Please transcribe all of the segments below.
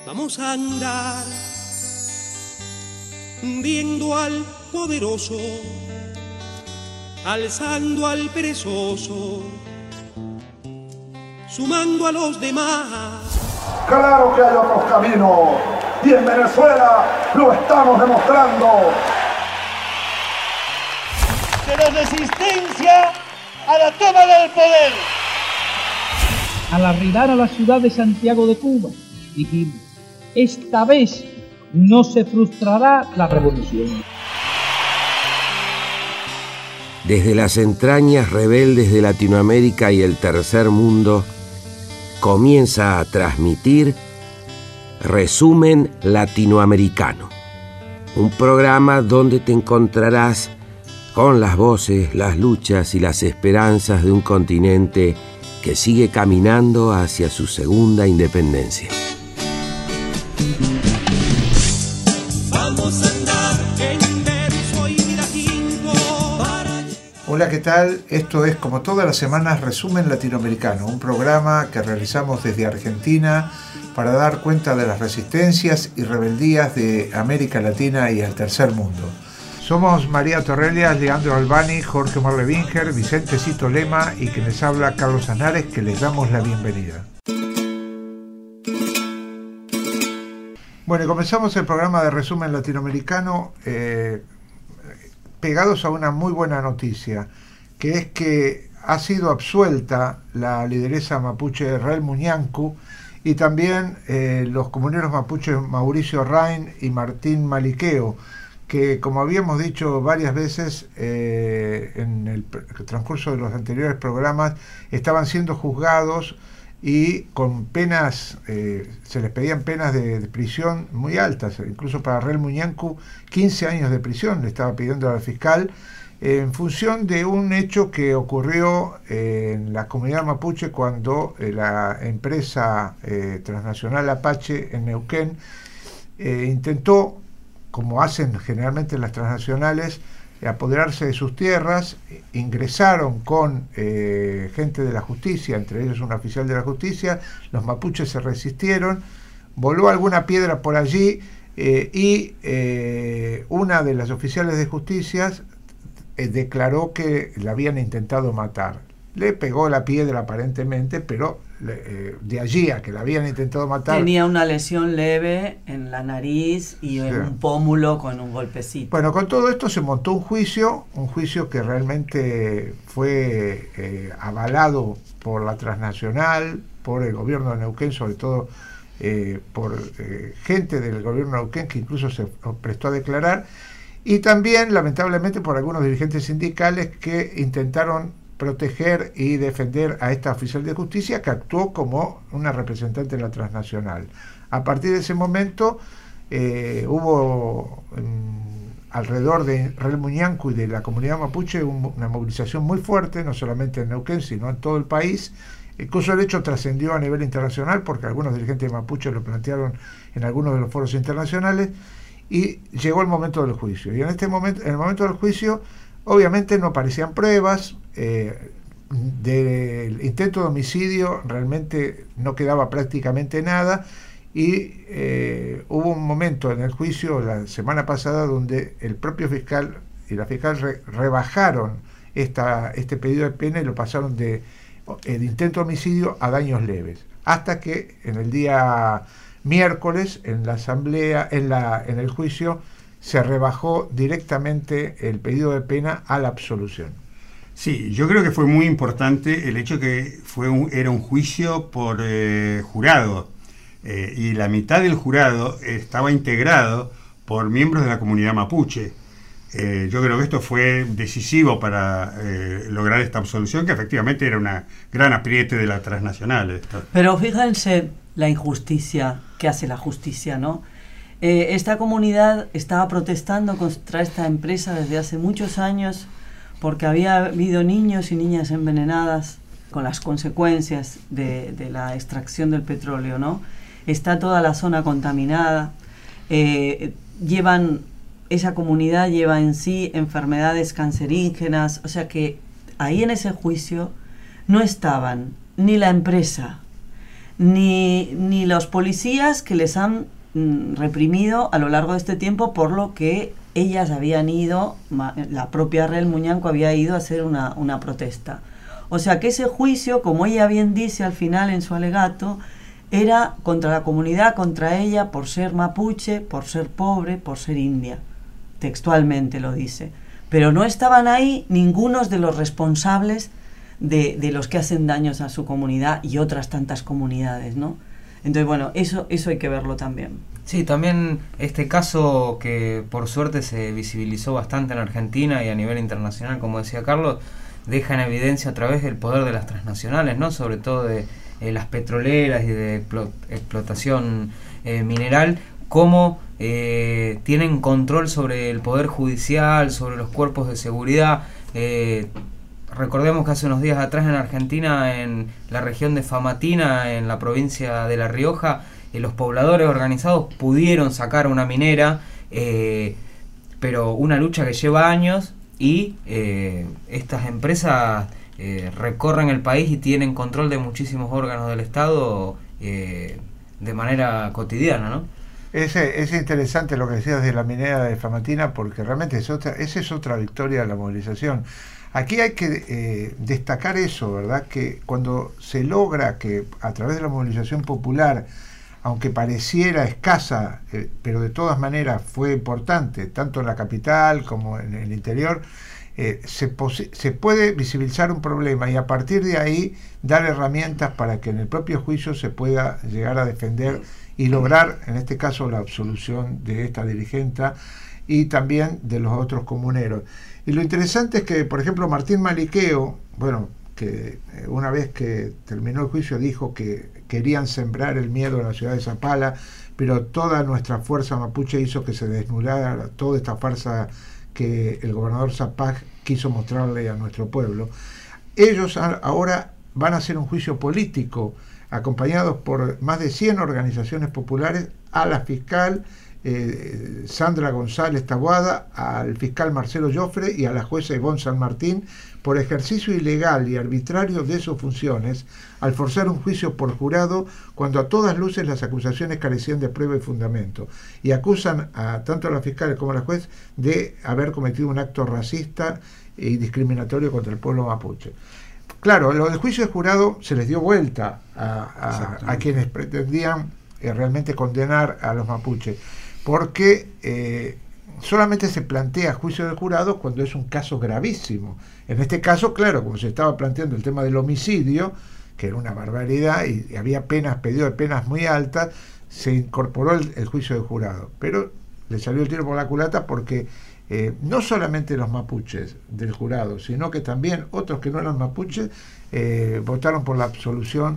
Vamos a andar viendo al poderoso, alzando al perezoso, sumando a los demás. Claro que hay otros caminos y en Venezuela lo estamos demostrando. De la resistencia a la toma del poder. Al arribar a la ciudad de Santiago de Cuba, dijimos, esta vez no se frustrará la revolución. Desde las entrañas rebeldes de Latinoamérica y el tercer mundo, comienza a transmitir Resumen Latinoamericano, un programa donde te encontrarás con las voces, las luchas y las esperanzas de un continente que sigue caminando hacia su segunda independencia. Vamos a andar en verso y latín para... Hola, ¿qué tal? Esto es, como todas las semanas, Resumen Latinoamericano, un programa que realizamos desde Argentina para dar cuenta de las resistencias y rebeldías de América Latina y el tercer mundo. Somos María Torrelias, Leandro Albani, Jorge Marlevinger, Vicente Cito Lema y quien les habla, Carlos Anares, que les damos la bienvenida. Bueno, y comenzamos el programa de Resumen Latinoamericano pegados a una muy buena noticia, que es que ha sido absuelta la lideresa mapuche Rel Muñancu y también los comuneros mapuches Mauricio Rain y Martín Maliqueo, que, como habíamos dicho varias veces en el transcurso de los anteriores programas, estaban siendo juzgados y con penas, se les pedían penas de prisión muy altas, incluso para Rel Muñancu 15 años de prisión le estaba pidiendo al fiscal, en función de un hecho que ocurrió en la comunidad mapuche cuando la empresa transnacional Apache en Neuquén intentó, como hacen generalmente las transnacionales, apoderarse de sus tierras. Ingresaron con gente de la justicia, entre ellos un oficial de la justicia. Los mapuches se resistieron, voló alguna piedra por allí y una de las oficiales de justicia declaró que la habían intentado matar. Le pegó la piedra aparentemente, pero de allí a que la habían intentado matar... Tenía una lesión leve en la nariz y en un pómulo con un golpecito. Bueno, con todo esto se montó un juicio que realmente fue avalado por la transnacional, por el gobierno de Neuquén, sobre todo por gente del gobierno de Neuquén que incluso se prestó a declarar, y también, lamentablemente, por algunos dirigentes sindicales que intentaron proteger y defender a esta oficial de justicia que actuó como una representante de la transnacional. A partir de ese momento hubo alrededor de Rel Muñancu y de la comunidad mapuche una movilización muy fuerte, no solamente en Neuquén, sino en todo el país. Incluso el hecho trascendió a nivel internacional porque algunos dirigentes mapuches lo plantearon en algunos de los foros internacionales y llegó el momento del juicio. Y en el momento del juicio, obviamente no aparecían pruebas. Del intento de homicidio realmente no quedaba prácticamente nada y hubo un momento en el juicio la semana pasada donde el propio fiscal y la fiscal rebajaron este pedido de pena y lo pasaron de el intento de homicidio a daños leves, hasta que en el día miércoles en la asamblea, en el juicio, se rebajó directamente el pedido de pena a la absolución. Sí, yo creo que fue muy importante el hecho que era un juicio por jurado y la mitad del jurado estaba integrado por miembros de la comunidad mapuche. Yo creo que esto fue decisivo para lograr esta absolución, que efectivamente era una gran apriete de la transnacional. Pero fíjense la injusticia que hace la justicia, ¿no? Esta comunidad estaba protestando contra esta empresa desde hace muchos años porque había habido niños y niñas envenenadas con las consecuencias de la extracción del petróleo, ¿no? Está toda la zona contaminada, esa comunidad lleva en sí enfermedades cancerígenas, o sea que ahí en ese juicio no estaban ni la empresa, ni los policías que les han reprimido a lo largo de este tiempo, por lo que ellas habían ido, la propia Rel Muñanco había ido a hacer una protesta. O sea que ese juicio, como ella bien dice al final en su alegato, era contra la comunidad, contra ella, por ser mapuche, por ser pobre, por ser india. Textualmente lo dice. Pero no estaban ahí ninguno de los responsables de los que hacen daños a su comunidad y otras tantas comunidades, ¿no? Entonces, bueno, eso hay que verlo también. Sí, también este caso que por suerte se visibilizó bastante en Argentina y a nivel internacional, como decía Carlos, deja en evidencia otra vez el poder de las transnacionales, ¿no? Sobre todo de las petroleras y de explotación mineral, cómo tienen control sobre el poder judicial, sobre los cuerpos de seguridad. Recordemos que hace unos días atrás en Argentina, en la región de Famatina, en la provincia de La Rioja, los pobladores organizados pudieron sacar una minera, pero una lucha que lleva años, y estas empresas recorren el país y tienen control de muchísimos órganos del Estado de manera cotidiana, ¿no? Es interesante lo que decías de la minera de Famatina, porque realmente esa es otra victoria de la movilización. Aquí hay que destacar eso, ¿verdad? Que cuando se logra que a través de la movilización popular, aunque pareciera escasa, pero de todas maneras fue importante, tanto en la capital como en el interior, se puede visibilizar un problema y a partir de ahí dar herramientas para que en el propio juicio se pueda llegar a defender y lograr, en este caso, la absolución de esta dirigente y también de los otros comuneros. Y lo interesante es que, por ejemplo, Martín Maliqueo, bueno, que una vez que terminó el juicio dijo que querían sembrar el miedo en la ciudad de Zapala, pero toda nuestra fuerza mapuche hizo que se desnudara toda esta farsa que el gobernador Zapag quiso mostrarle a nuestro pueblo. Ellos ahora van a hacer un juicio político, acompañados por más de 100 organizaciones populares, a la fiscal Sandra González Taboada, al fiscal Marcelo Joffre y a la jueza Ivonne San Martín por ejercicio ilegal y arbitrario de sus funciones al forzar un juicio por jurado cuando a todas luces las acusaciones carecían de prueba y fundamento, y acusan tanto a la fiscal como a la juez de haber cometido un acto racista y discriminatorio contra el pueblo mapuche. Claro, lo del juicio de jurado se les dio vuelta a quienes pretendían realmente condenar a los mapuches, porque solamente se plantea juicio de jurado cuando es un caso gravísimo. En este caso, claro, como se estaba planteando el tema del homicidio, que era una barbaridad y había pedido de penas muy altas, se incorporó el juicio de jurado, pero le salió el tiro por la culata porque no solamente los mapuches del jurado, sino que también otros que no eran mapuches votaron por la absolución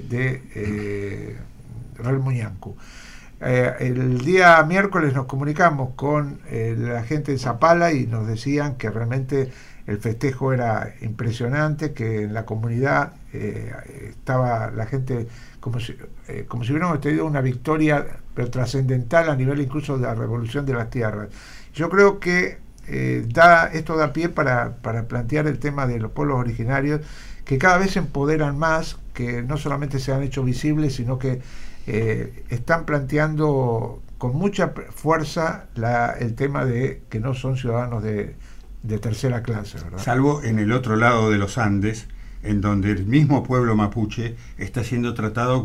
de Rel Muñanco. El día miércoles nos comunicamos con la gente de Zapala y nos decían que realmente el festejo era impresionante, que en la comunidad estaba la gente como si hubiéramos tenido una victoria, pero trascendental a nivel incluso de la revolución de las tierras. Yo creo que esto da pie para plantear el tema de los pueblos originarios, que cada vez se empoderan más, que no solamente se han hecho visibles, sino que están planteando con mucha fuerza el tema de que no son ciudadanos de tercera clase, ¿verdad? Salvo en el otro lado de los Andes, en donde el mismo pueblo mapuche está siendo tratado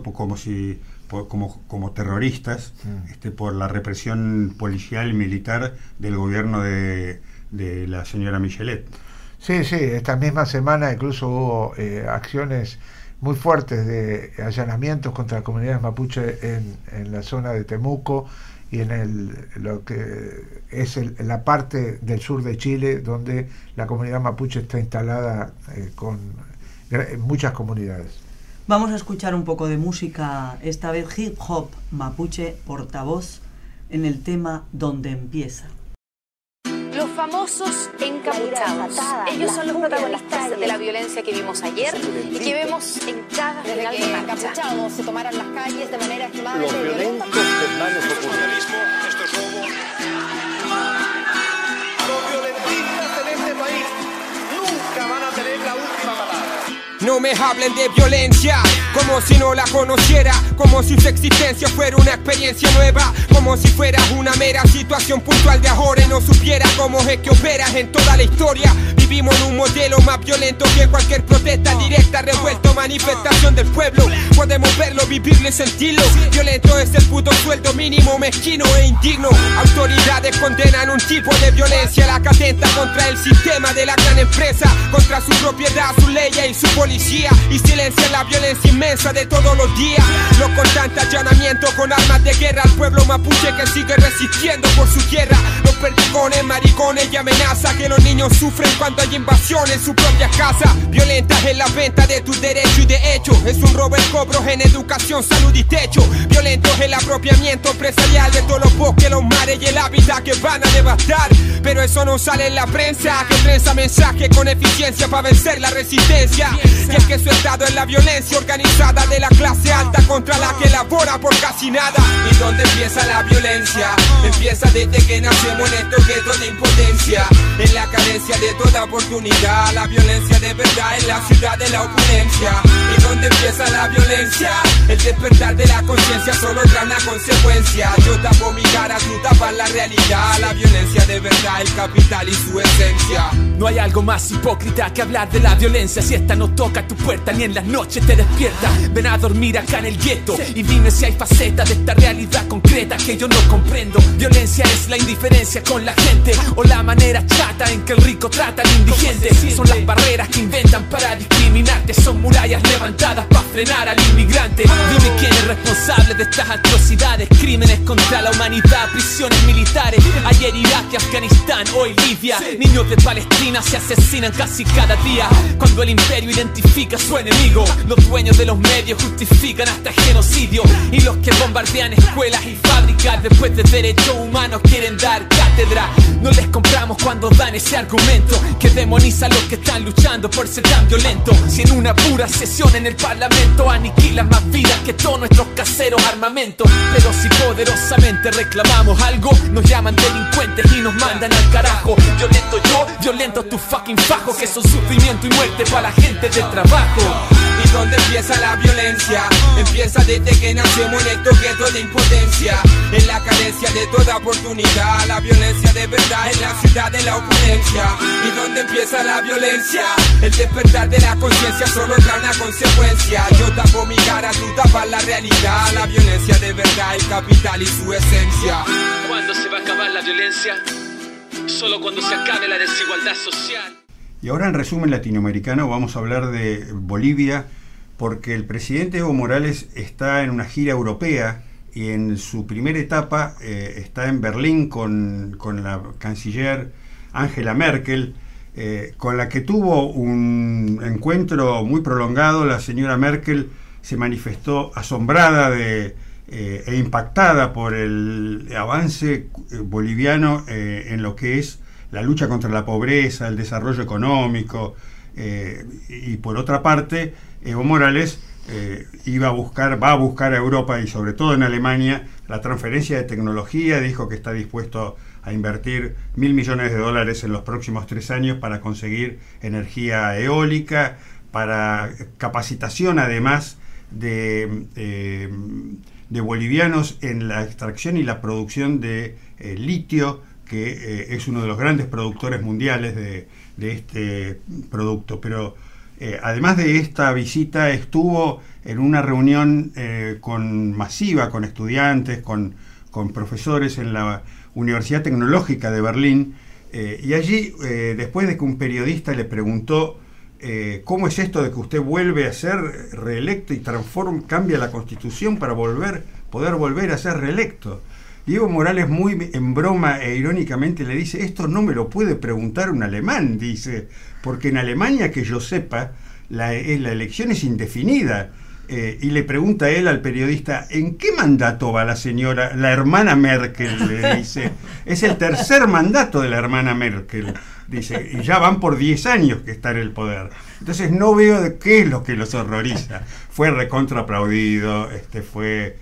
como terroristas por la represión policial y militar del gobierno de la señora Michelet. Sí, esta misma semana incluso hubo acciones muy fuertes de allanamientos contra comunidades mapuche en la zona de Temuco y en lo que es la parte del sur de Chile, donde la comunidad mapuche está instalada con muchas comunidades. Vamos a escuchar un poco de música, esta vez hip hop mapuche portavoz, en el tema Donde Empieza. Los famosos encapuchados. Ellos son los protagonistas de la violencia que vimos ayer y que vemos en cada final de marcha. Encapuchados se tomaran las calles de manera extremadamente violenta. Esto es vandalismo, esto es robo. Los violentistas en este país nunca van a tener la última palabra. No no me hablen de violencia, como si no la conociera, como si su existencia fuera una experiencia nueva, como si fuera una mera situación puntual de ahora y no supiera cómo es que operas en toda la historia. Vivimos en un modelo más violento que cualquier protesta directa, revuelto, manifestación del pueblo. Podemos verlo, vivirlo y sentirlo. Violento es el puto sueldo mínimo, mezquino e indigno. Autoridades condenan un tipo de violencia, la que atenta contra el sistema de la gran empresa, contra su propiedad, sus leyes y su policía, y silencian la violencia inmensa de todos los días. Los constantes allanamientos con armas de guerra al pueblo mapuche que sigue resistiendo por su tierra. Los perdigones, maricones y amenazas que los niños sufren cuando hay invasión en su propia casa. Violentas en la venta de tus derechos y de hecho es un robo el cobro en educación, salud y techo. Violentos el apropiamiento empresarial de todos los bosques, los mares y el hábitat que van a devastar. Pero eso no sale en la prensa, que trenza mensaje con eficiencia para vencer la resistencia. Y es que su estado es la violencia organizada de la clase alta contra la que labora por casi nada. ¿Y dónde empieza la violencia? Empieza desde que nacemos en estos guetos de impotencia, en la carencia de toda oportunidad. La violencia de verdad en la ciudad de la opulencia. ¿Y dónde empieza la violencia? El despertar de la conciencia solo trae una consecuencia. Yo tapo mi cara, tú tapas la realidad. La violencia de verdad, el capital y su esencia. No hay algo más hipócrita que hablar de la violencia. Si esta no toca tu puerta ni en las noches te despierta. Ven a dormir acá en el gueto y dime si hay facetas de esta realidad concreta que yo no comprendo. Violencia es la indiferencia con la gente o la manera chata en que el rico trata al indigente. Son las barreras que inventan para discriminarte, son murallas levantadas para frenar al inmigrante. Dime quién es responsable de estas atrocidades, crímenes contra la humanidad, prisiones militares. Ayer Irak y Afganistán, hoy Libia. Niños de Palestina se asesinan casi cada día. Cuando el imperio identifica a su enemigo, los dueños de los medios justifican hasta genocidio. Y los que bombardean escuelas y fábricas después de derechos humanos quieren dar cátedra. No les compramos cuando dan ese argumento que demoniza a los que están luchando por ser tan violentos. Si en una pura sesión en el parlamento aniquilan más vidas que todos nuestros caseros armamentos. Pero si poderosamente reclamamos algo, nos llaman delincuentes y nos mandan al carajo. Violento yo, violento tu fucking fajo, que son sufrimiento y muerte para la gente del trabajo. ¿Y dónde empieza la violencia? Empieza desde que nacemos en estos guetos de impotencia, en la carencia de toda oportunidad. La violencia de verdad en la ciudad de la opulencia. ¿Y dónde empieza la violencia? El despertar de la conciencia solo trae una consecuencia. Yo tapo mi cara, tú tapas la realidad. La violencia de verdad, el capital y su esencia. ¿Cuándo se va a acabar la violencia? Solo cuando se acabe la desigualdad social. Y ahora en resumen latinoamericano vamos a hablar de Bolivia, porque el presidente Evo Morales está en una gira europea y en su primera etapa está en Berlín con la canciller Angela Merkel, con la que tuvo un encuentro muy prolongado. La señora Merkel se manifestó asombrada e impactada por el avance boliviano en lo que es la lucha contra la pobreza, el desarrollo económico, y por otra parte, Evo Morales va a buscar a Europa y sobre todo en Alemania la transferencia de tecnología. Dijo que está dispuesto a invertir $1.000 millones en los próximos 3 años para conseguir energía eólica, para capacitación además de bolivianos en la extracción y la producción de litio, que es uno de los grandes productores mundiales de este producto. Pero además de esta visita, estuvo en una reunión masiva con estudiantes, con profesores en la Universidad Tecnológica de Berlín, y allí, después de que un periodista le preguntó ¿cómo es esto de que usted vuelve a ser reelecto y cambia la Constitución para poder volver a ser reelecto? Y Evo Morales, muy en broma e irónicamente, le dice: esto no me lo puede preguntar un alemán, dice, porque en Alemania, que yo sepa, la elección es indefinida. Y le pregunta él al periodista: ¿en qué mandato va la hermana Merkel? Le dice: es el tercer mandato de la hermana Merkel, dice, y ya van por 10 años que está en el poder. Entonces no veo de qué es lo que los horroriza. Fue recontra aplaudido, fue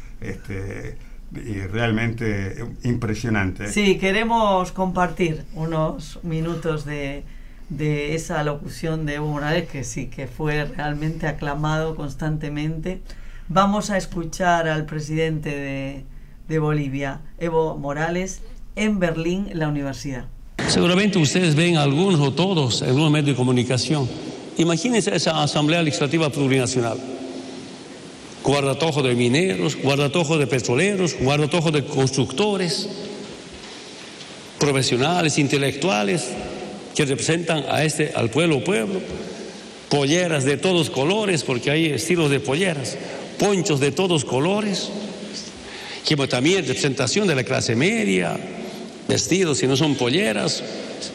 realmente impresionante. Sí, queremos compartir unos minutos de de esa locución de Evo Morales, que sí, que fue realmente aclamado constantemente. Vamos a escuchar al presidente de Bolivia, Evo Morales, en Berlín, en la universidad. Seguramente ustedes ven algunos o todos en algunos medios de comunicación. Imagínense esa Asamblea Legislativa Plurinacional. Guardatojo de mineros, guardatojo de petroleros, guardatojo de constructores, profesionales, intelectuales, que representan al pueblo, polleras de todos colores, porque hay estilos de polleras, ponchos de todos colores, que también representación de la clase media, vestidos si no son polleras,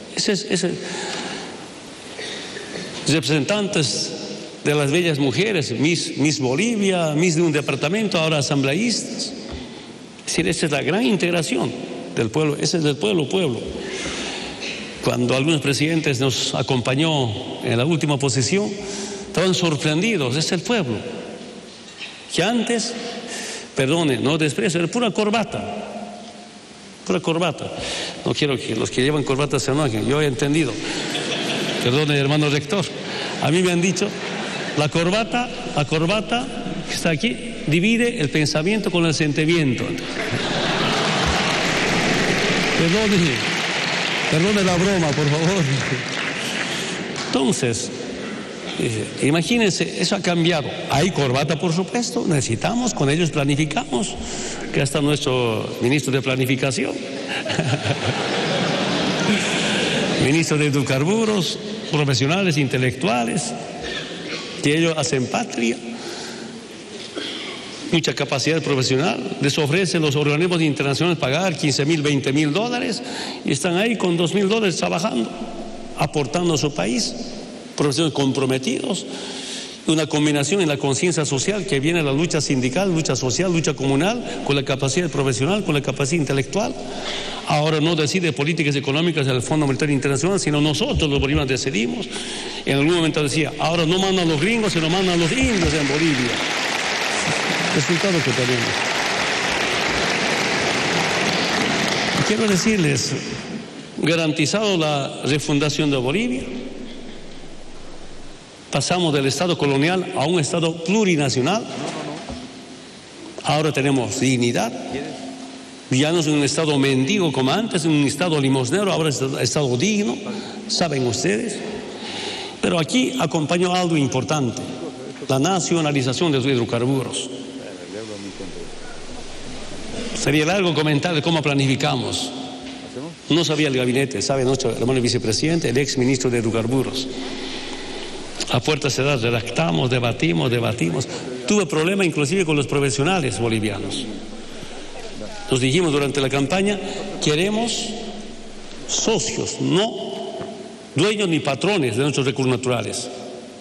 representantes de las bellas mujeres, Miss Bolivia, Miss de un departamento, ahora asambleístas. Es decir, esa es la gran integración del pueblo, ese es del pueblo. Cuando algunos presidentes nos acompañó en la última posición, estaban sorprendidos, es el pueblo. Que antes, perdone, no desprecio, era pura corbata. No quiero que los que llevan corbata se enojen, yo he entendido. Perdone, hermano rector. A mí me han dicho, la corbata que está aquí divide el pensamiento con el sentimiento. Perdone la broma, por favor. Entonces, imagínense, eso ha cambiado. Hay corbata, por supuesto, necesitamos, con ellos planificamos, que está nuestro ministro de Planificación, ministro de Hidrocarburos, profesionales, intelectuales, que ellos hacen patria, mucha capacidad profesional, les ofrecen los organismos internacionales pagar $15,000, $20,000 y están ahí con $2,000 trabajando, aportando a su país, profesionales comprometidos, una combinación en la conciencia social que viene la lucha sindical, lucha social, lucha comunal, con la capacidad profesional, con la capacidad intelectual. Ahora no decide políticas económicas del Fondo Monetario Internacional, sino nosotros los bolivianos decidimos. En algún momento decía, ahora no mandan los gringos, sino mandan los indios en Bolivia. Resultado que tenemos. Quiero decirles, garantizado la refundación de Bolivia, pasamos del Estado colonial a un Estado plurinacional. Ahora tenemos dignidad. Ya no es un Estado mendigo como antes, un Estado limosnero, ahora es un Estado digno, saben ustedes. Pero aquí acompañó algo importante, la nacionalización de los hidrocarburos. Sería largo comentar de cómo planificamos. No sabía el gabinete, sabe nuestro hermano vicepresidente, el ex ministro de Hidrocarburos. A puerta cerrada redactamos, debatimos. Tuve problema inclusive con los profesionales bolivianos. Nos dijimos durante la campaña, queremos socios, no dueños ni patrones de nuestros recursos naturales.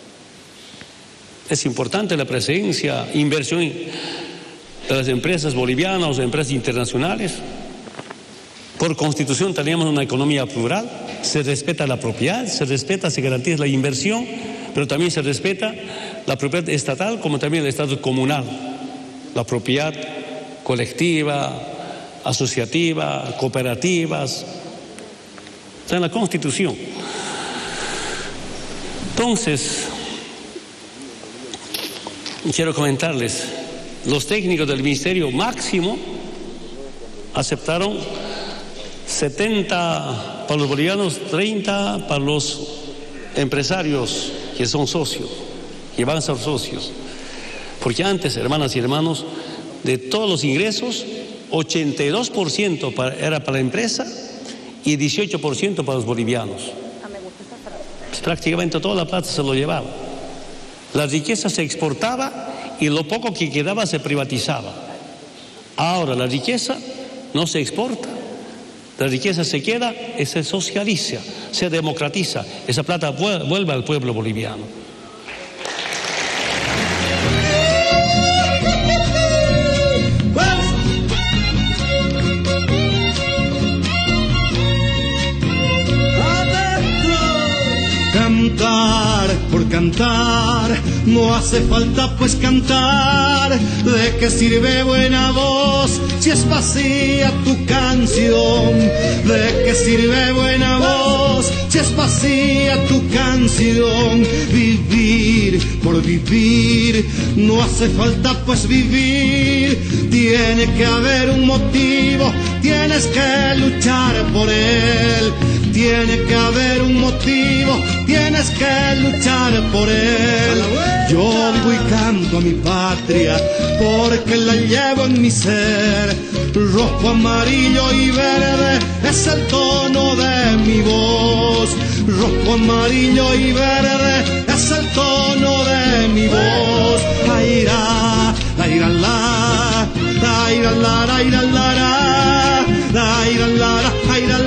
Es importante la presencia, inversión de las empresas bolivianas o empresas internacionales. Por constitución teníamos una economía plural, se respeta la propiedad, se garantiza la inversión, pero también se respeta la propiedad estatal como también el estado comunal, la propiedad colectiva, asociativa, cooperativas, está en la Constitución. Entonces, quiero comentarles, los técnicos del Ministerio máximo aceptaron 70 para los bolivianos, 30 para los empresarios que son socios, que van a ser socios. Porque antes, hermanas y hermanos, de todos los ingresos, 82% era para la empresa y 18% para los bolivianos. Pues prácticamente toda la plata se lo llevaba. La riqueza se exportaba y lo poco que quedaba se privatizaba. Ahora la riqueza no se exporta, la riqueza se queda y se socializa, se democratiza. Esa plata vuelve al pueblo boliviano. Cantar por cantar cantar, no hace falta pues cantar. ¿De qué sirve buena voz si es vacía tu canción? ¿De qué sirve buena voz si es vacía tu canción? Vivir por vivir, no hace falta pues vivir. Tiene que haber un motivo, tienes que luchar por él. Tiene que haber un motivo, tienes que luchar por él. Yo vivo y canto a mi patria, porque la llevo en mi ser. Rojo, amarillo y verde es el tono de mi voz. Rojo, amarillo y verde es el tono de mi voz. Aira, aira, la, aira, la, aira, la, aira, la, aira,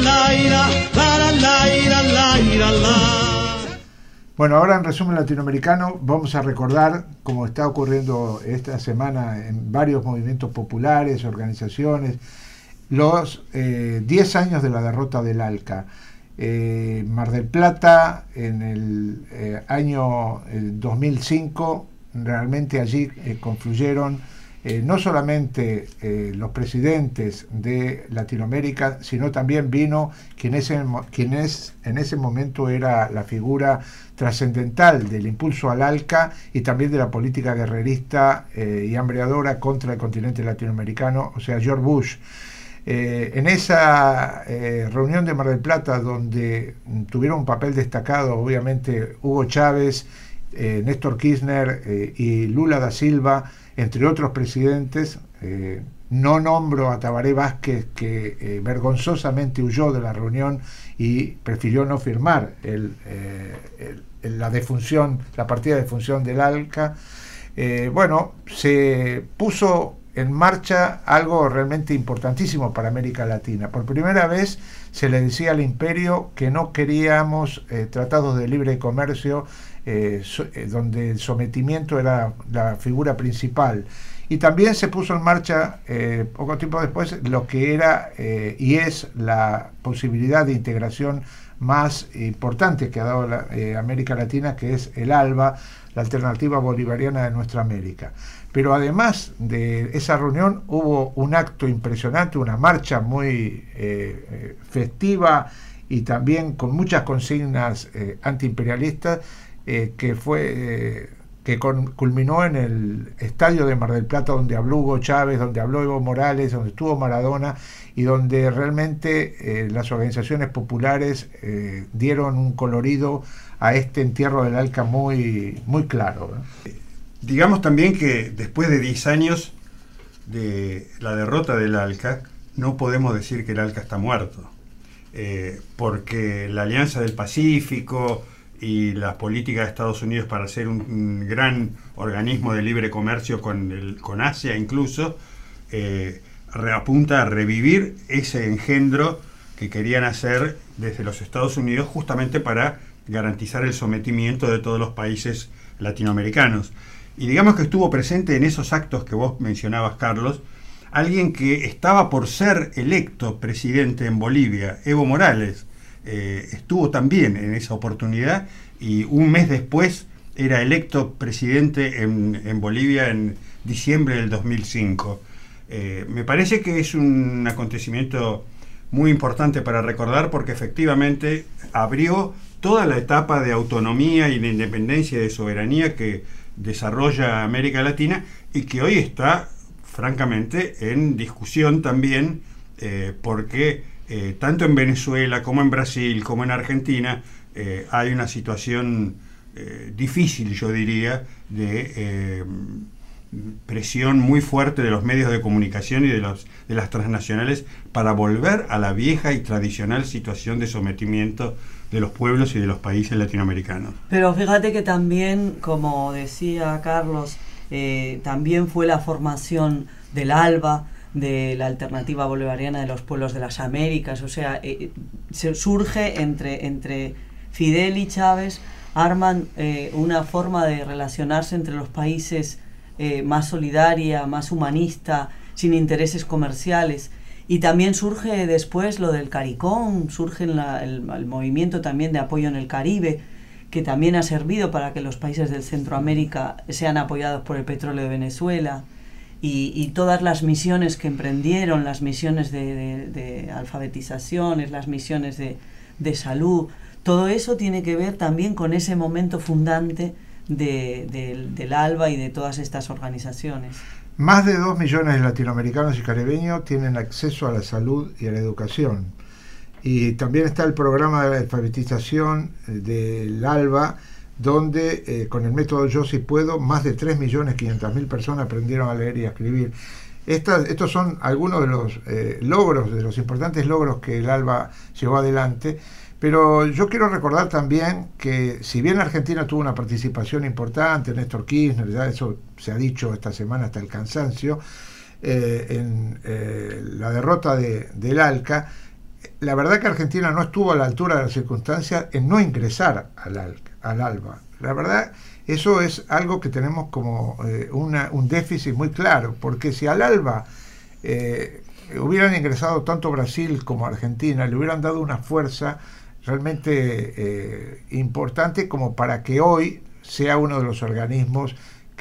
la. Bueno, ahora en resumen latinoamericano vamos a recordar, como está ocurriendo esta semana en varios movimientos populares, organizaciones, los 10 años de la derrota del ALCA. Mar del Plata, en el año 2005, realmente allí confluyeron no solamente los presidentes de Latinoamérica, sino también vino quien en ese momento era la figura trascendental del impulso al ALCA y también de la política guerrerista y hambreadora contra el continente latinoamericano, o sea, George Bush. En esa reunión de Mar del Plata, donde tuvieron un papel destacado obviamente Hugo Chávez, Néstor Kirchner y Lula da Silva, entre otros presidentes, no nombro a Tabaré Vázquez, que vergonzosamente huyó de la reunión y prefirió no firmar la partida de defunción del ALCA. Bueno, se puso en marcha algo realmente importantísimo para América Latina. Por primera vez se le decía al imperio que no queríamos tratados de libre comercio donde el sometimiento era la figura principal. Y también se puso en marcha poco tiempo después lo que era y es la posibilidad de integración más importante que ha dado América Latina, que es el ALBA, la alternativa bolivariana de nuestra América. Pero además de esa reunión hubo un acto impresionante, una marcha muy festiva y también con muchas consignas antiimperialistas que culminó en el estadio de Mar del Plata, donde habló Hugo Chávez, donde habló Evo Morales, donde estuvo Maradona y donde realmente las organizaciones populares dieron un colorido a este entierro del ALCA muy, muy claro, ¿no? Digamos también que después de 10 años de la derrota del ALCA, no podemos decir que el ALCA está muerto, porque la Alianza del Pacífico y la política de Estados Unidos para ser un gran organismo de libre comercio con Asia incluso, apunta a revivir ese engendro que querían hacer desde los Estados Unidos justamente para garantizar el sometimiento de todos los países latinoamericanos. Y digamos que estuvo presente en esos actos que vos mencionabas, Carlos, alguien que estaba por ser electo presidente en Bolivia, Evo Morales, estuvo también en esa oportunidad y un mes después era electo presidente en Bolivia en diciembre del 2005. Me parece que es un acontecimiento muy importante para recordar porque efectivamente abrió toda la etapa de autonomía y de independencia y de soberanía que desarrolla América Latina y que hoy está francamente en discusión también porque tanto en Venezuela como en Brasil como en Argentina hay una situación difícil, yo diría, de presión muy fuerte de los medios de comunicación y de las transnacionales para volver a la vieja y tradicional situación de sometimiento de los pueblos y de los países latinoamericanos. Pero fíjate que también, como decía Carlos, también fue la formación del ALBA, de la Alternativa Bolivariana de los Pueblos de las Américas, o sea, surge entre Fidel y Chávez, arman una forma de relacionarse entre los países más solidaria, más humanista, sin intereses comerciales. Y también surge después lo del CARICOM, surge el movimiento también de apoyo en el Caribe, que también ha servido para que los países del Centroamérica sean apoyados por el petróleo de Venezuela, y todas las misiones que emprendieron, las misiones de alfabetización, las misiones de salud, todo eso tiene que ver también con ese momento fundante del ALBA y de todas estas organizaciones. Más de 2 millones de latinoamericanos y caribeños tienen acceso a la salud y a la educación. Y también está el programa de alfabetización del ALBA, donde con el método Yo Si Puedo, más de 3.500.000 personas aprendieron a leer y a escribir. Estos son algunos de los logros, de los importantes logros que el ALBA llevó adelante. Pero yo quiero recordar también que, si bien Argentina tuvo una participación importante, Néstor Kirchner, ya eso se ha dicho esta semana hasta el cansancio, en la derrota del ALCA, la verdad que Argentina no estuvo a la altura de las circunstancias en no ingresar al ALBA. La verdad, eso es algo que tenemos como un déficit muy claro, porque si al ALBA hubieran ingresado tanto Brasil como Argentina, le hubieran dado una fuerza realmente importante como para que hoy sea uno de los organismos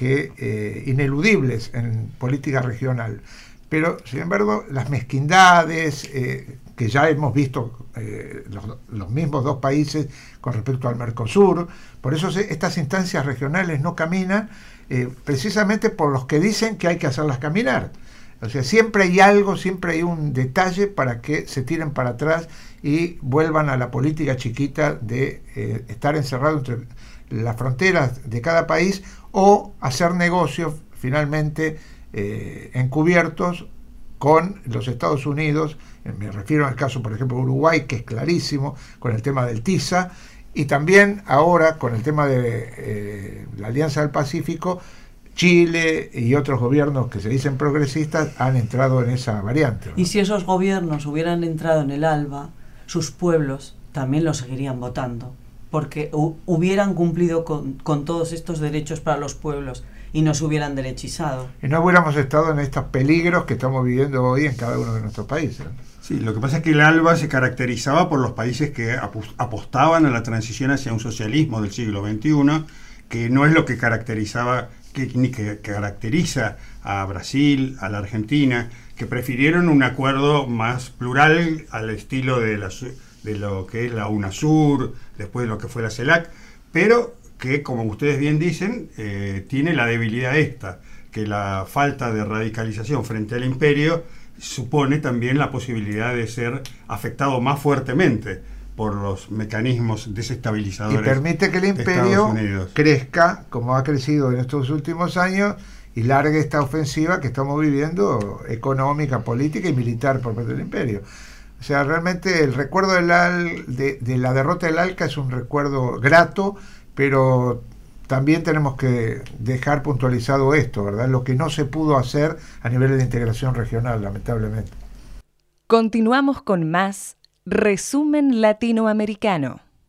ineludibles en política regional. Pero, sin embargo, las mezquindades que ya hemos visto los mismos dos países con respecto al Mercosur, por eso estas instancias regionales no caminan, precisamente por los que dicen que hay que hacerlas caminar. O sea, siempre hay algo, siempre hay un detalle para que se tiren para atrás y vuelvan a la política chiquita de estar encerrado entre las fronteras de cada país o hacer negocios finalmente encubiertos con los Estados Unidos. Me refiero al caso, por ejemplo, de Uruguay, que es clarísimo, con el tema del TISA, y también ahora con el tema de la Alianza del Pacífico. Chile y otros gobiernos que se dicen progresistas han entrado en esa variante, ¿no? Y si esos gobiernos hubieran entrado en el ALBA, sus pueblos también lo seguirían votando, porque hubieran cumplido con todos estos derechos para los pueblos y no se hubieran derechizado. Y no hubiéramos estado en estos peligros que estamos viviendo hoy en cada uno de nuestros países. Sí, lo que pasa es que el ALBA se caracterizaba por los países que apostaban a la transición hacia un socialismo del siglo XXI, que no es lo que caracteriza a Brasil, a la Argentina, que prefirieron un acuerdo más plural al estilo de lo que es la UNASUR, después de lo que fue la CELAC, pero que, como ustedes bien dicen, tiene la debilidad que la falta de radicalización frente al imperio supone también la posibilidad de ser afectado más fuertemente por los mecanismos desestabilizadores. Y permite que el imperio crezca como ha crecido en estos últimos años y largue esta ofensiva que estamos viviendo, económica, política y militar por parte del imperio. O sea, realmente el recuerdo de la derrota del ALCA es un recuerdo grato, pero también tenemos que dejar puntualizado esto, ¿verdad? Lo que no se pudo hacer a nivel de integración regional, lamentablemente. Continuamos con más Resumen Latinoamericano.